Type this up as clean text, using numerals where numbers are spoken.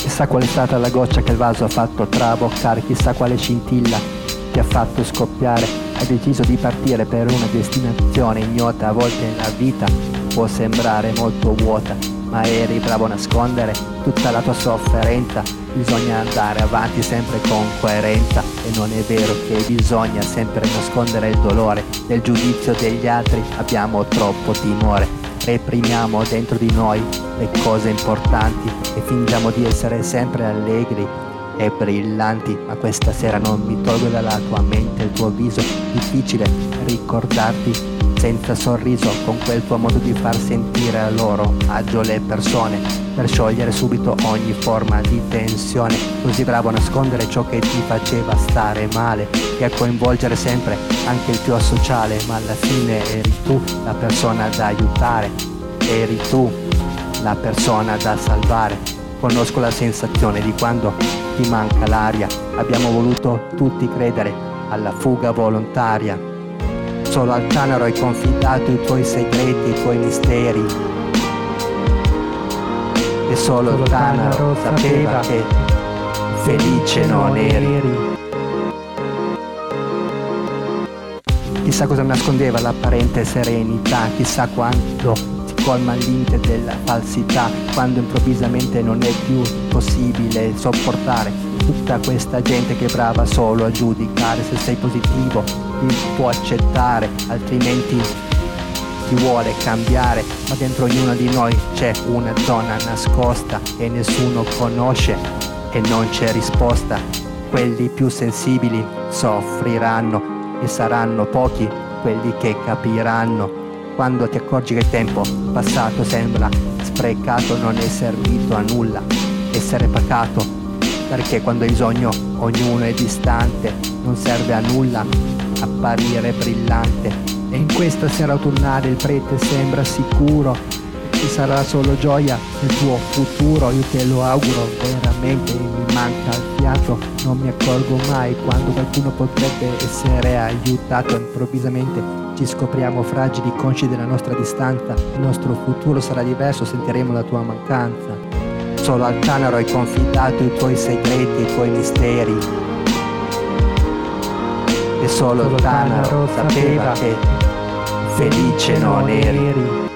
Chissà qual è stata la goccia che il vaso ha fatto traboccare, chissà quale scintilla ti ha fatto scoppiare. Hai deciso di partire per una destinazione ignota, a volte la vita può sembrare molto vuota, ma eri bravo a nascondere tutta la tua sofferenza. Bisogna andare avanti sempre con coerenza, e non è vero che bisogna sempre nascondere il dolore del giudizio degli altri. Abbiamo troppo timore, reprimiamo dentro di noi le cose importanti e fingiamo di essere sempre allegri e brillanti. Ma questa sera non mi tolgo dalla tua mente il tuo viso, difficile ricordarti senza sorriso, con quel tuo modo di far sentire a loro agio le persone, per sciogliere subito ogni forma di tensione. Così bravo a nascondere ciò che ti faceva stare male e a coinvolgere sempre anche il più asociale, ma alla fine eri tu la persona da aiutare, eri tu la persona da salvare. Conosco la sensazione di quando ti manca l'aria, abbiamo voluto tutti credere alla fuga volontaria. Solo al Tanaro hai confidato i tuoi segreti, i tuoi misteri, e solo il Tanaro sapeva che felice non eri. Chissà cosa nascondeva l'apparente serenità, chissà quanto si colma il limite della falsità, quando improvvisamente non è più possibile sopportare tutta questa gente che è brava solo a giudicare. Se sei positivo ti può accettare, altrimenti ti vuole cambiare. Ma dentro ognuna di noi c'è una zona nascosta e nessuno conosce e non c'è risposta. Quelli più sensibili soffriranno e saranno pochi quelli che capiranno. Quando ti accorgi che il tempo passato sembra sprecato, non è servito a nulla essere pacato, perché quando hai bisogno ognuno è distante, non serve a nulla apparire brillante. E in questa sera autunnale il prete sembra sicuro, ci sarà solo gioia nel tuo futuro. Io te lo auguro veramente, mi manca il fiato, non mi accorgo mai quando qualcuno potrebbe essere aiutato. Improvvisamente ci scopriamo fragili, consci della nostra distanza. Il nostro futuro sarà diverso, sentiremo la tua mancanza. Solo al Tanaro hai confidato i tuoi segreti, i tuoi misteri, e solo il Tanaro sapeva che felice non eri.